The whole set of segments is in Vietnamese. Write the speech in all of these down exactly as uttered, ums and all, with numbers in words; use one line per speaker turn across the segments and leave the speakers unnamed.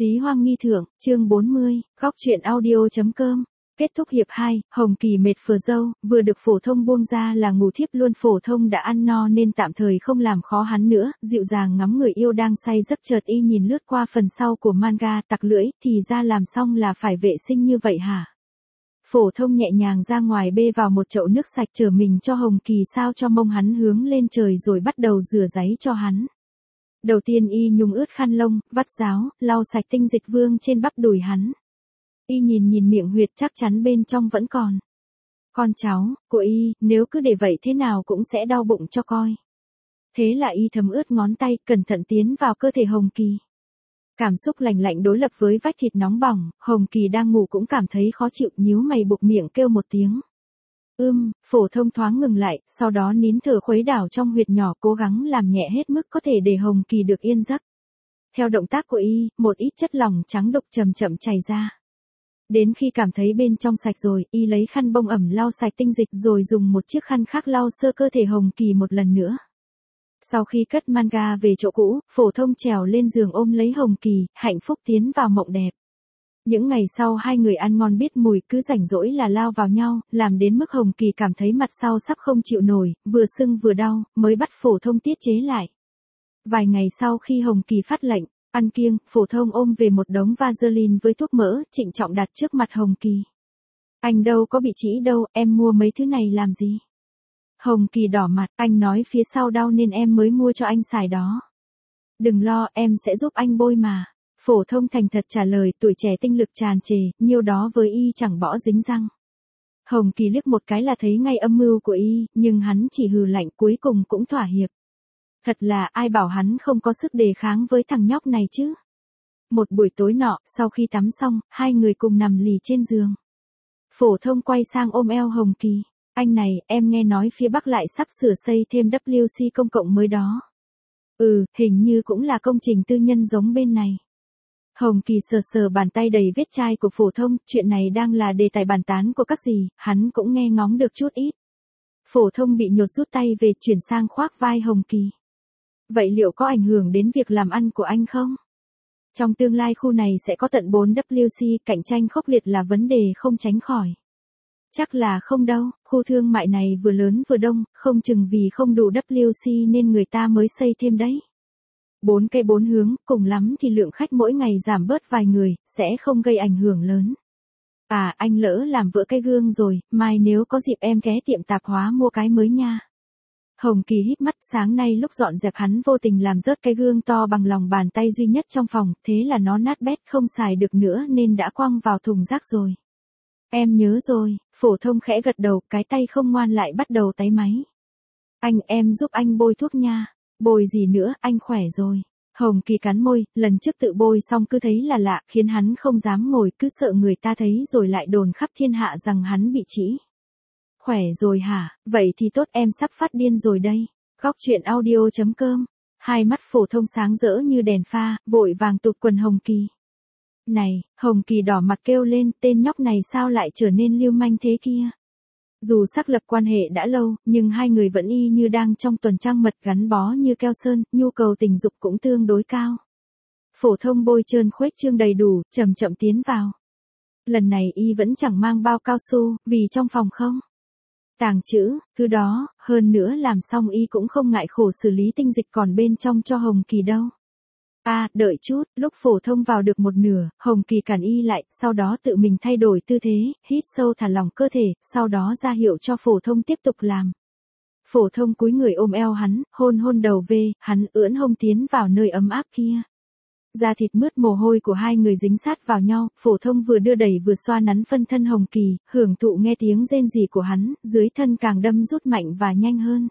Xí Hoang Nghi Thượng, chương bốn mươi, góc truyện audio.com. Kết thúc hiệp hai, Hồng Kỳ mệt phờ dâu, vừa được phổ thông buông ra là ngủ thiếp luôn. Phổ thông đã ăn no nên tạm thời không làm khó hắn nữa, dịu dàng ngắm người yêu đang say giấc. Chợt y nhìn lướt qua phần sau của manga, tặc lưỡi, thì ra làm xong là phải vệ sinh như vậy hả? Phổ thông nhẹ nhàng ra ngoài bê vào một chậu nước sạch chở mình cho Hồng Kỳ sao cho mông hắn hướng lên trời rồi bắt đầu rửa ráy cho hắn. Đầu tiên y nhúng ướt khăn lông, vắt ráo, lau sạch tinh dịch vương trên bắp đùi hắn. Y nhìn nhìn miệng huyệt chắc chắn bên trong vẫn còn. Con cháu, của y, nếu cứ để vậy thế nào cũng sẽ đau bụng cho coi. Thế là y thấm ướt ngón tay, cẩn thận tiến vào cơ thể Hồng Kỳ. Cảm xúc lạnh lạnh đối lập với vách thịt nóng bỏng, Hồng Kỳ đang ngủ cũng cảm thấy khó chịu, nhíu mày buộc miệng kêu một tiếng. Ưm, phổ thông thoáng ngừng lại, sau đó nín thở khuấy đảo trong huyệt nhỏ cố gắng làm nhẹ hết mức có thể để Hồng Kỳ được yên giấc. Theo động tác của y, một ít chất lỏng trắng đục chậm chậm chảy ra. Đến khi cảm thấy bên trong sạch rồi, y lấy khăn bông ẩm lau sạch tinh dịch rồi dùng một chiếc khăn khác lau sơ cơ thể Hồng Kỳ một lần nữa. Sau khi cất manga về chỗ cũ, phổ thông trèo lên giường ôm lấy Hồng Kỳ, hạnh phúc tiến vào mộng đẹp. Những ngày sau hai người ăn ngon biết mùi, cứ rảnh rỗi là lao vào nhau, làm đến mức Hồng Kỳ cảm thấy mặt sau sắp không chịu nổi, vừa sưng vừa đau, mới bắt phổ thông tiết chế lại. Vài ngày sau khi Hồng Kỳ phát lệnh, ăn kiêng, phổ thông ôm về một đống Vaseline với thuốc mỡ, trịnh trọng đặt trước mặt Hồng Kỳ. Anh đâu có bị trĩ đâu, em mua mấy thứ này làm gì? Hồng Kỳ đỏ mặt, anh nói phía sau đau nên em mới mua cho anh xài đó. Đừng lo, em sẽ giúp anh bôi mà. Phổ thông thành thật trả lời, tuổi trẻ tinh lực tràn trề, nhiêu đó với y chẳng bỏ dính răng. Hồng Kỳ liếc một cái là thấy ngay âm mưu của y, nhưng hắn chỉ hừ lạnh cuối cùng cũng thỏa hiệp. Thật là ai bảo hắn không có sức đề kháng với thằng nhóc này chứ. Một buổi tối nọ, sau khi tắm xong, hai người cùng nằm lì trên giường. Phổ thông quay sang ôm eo Hồng Kỳ. Anh này, em nghe nói phía Bắc lại sắp sửa xây thêm W C công cộng mới đó. Ừ, hình như cũng là công trình tư nhân giống bên này. Hồng Kỳ sờ sờ bàn tay đầy vết chai của phổ thông, chuyện này đang là đề tài bàn tán của các dì, hắn cũng nghe ngóng được chút ít. Phổ thông bị nhột rút tay về chuyển sang khoác vai Hồng Kỳ. Vậy liệu có ảnh hưởng đến việc làm ăn của anh không? Trong tương lai khu này sẽ có tận bốn W C, cạnh tranh khốc liệt là vấn đề không tránh khỏi. Chắc là không đâu, khu thương mại này vừa lớn vừa đông, không chừng vì không đủ W C nên người ta mới xây thêm đấy. Bốn cây bốn hướng, cùng lắm thì lượng khách mỗi ngày giảm bớt vài người, sẽ không gây ảnh hưởng lớn. À, anh lỡ làm vỡ cái gương rồi, mai nếu có dịp em ghé tiệm tạp hóa mua cái mới nha. Hồng Kỳ híp mắt, sáng nay lúc dọn dẹp hắn vô tình làm rớt cái gương to bằng lòng bàn tay duy nhất trong phòng, thế là nó nát bét không xài được nữa nên đã quăng vào thùng rác rồi. Em nhớ rồi, phổ thông khẽ gật đầu, cái tay không ngoan lại bắt đầu táy máy. Anh, em giúp anh bôi thuốc nha. Bôi gì nữa, anh khỏe rồi. Hồng Kỳ cắn môi, lần trước tự bôi xong cứ thấy là lạ, khiến hắn không dám ngồi, cứ sợ người ta thấy rồi lại đồn khắp thiên hạ rằng hắn bị trĩ. Khỏe rồi hả, vậy thì tốt, em sắp phát điên rồi đây. Góc truyện audio.com. Hai mắt phổ thông sáng rỡ như đèn pha, vội vàng tụt quần Hồng Kỳ. Này, Hồng Kỳ đỏ mặt kêu lên, tên nhóc này sao lại trở nên lưu manh thế kia. Dù xác lập quan hệ đã lâu, nhưng hai người vẫn y như đang trong tuần trăng mật, gắn bó như keo sơn, nhu cầu tình dục cũng tương đối cao. Phổ thông bôi trơn khuếch trương đầy đủ, chậm chậm tiến vào. Lần này y vẫn chẳng mang bao cao su, vì trong phòng không tàng trữ, cứ đó, hơn nữa làm xong y cũng không ngại khổ xử lý tinh dịch còn bên trong cho Hồng Kỳ đâu. À, đợi chút, lúc phổ thông vào được một nửa, Hồng Kỳ cản y lại, sau đó tự mình thay đổi tư thế, hít sâu thả lỏng cơ thể, sau đó ra hiệu cho phổ thông tiếp tục làm. Phổ thông cúi người ôm eo hắn, hôn hôn đầu về, hắn ưỡn hông tiến vào nơi ấm áp kia. Da thịt mướt mồ hôi của hai người dính sát vào nhau, phổ thông vừa đưa đẩy vừa xoa nắn phân thân Hồng Kỳ, hưởng thụ nghe tiếng rên rỉ của hắn, dưới thân càng đâm rút mạnh và nhanh hơn.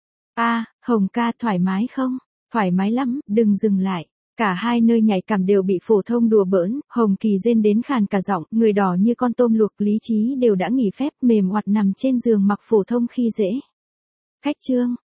À, Hồng ca thoải mái không? Thoải mái lắm, đừng dừng lại. Cả hai nơi nhạy cảm đều bị phổ thông đùa bỡn, Hồng Kỳ rên đến khàn cả giọng, người đỏ như con tôm luộc, lý trí đều đã nghỉ phép, mềm oặt nằm trên giường mặc phổ thông khi dễ. Cách chương.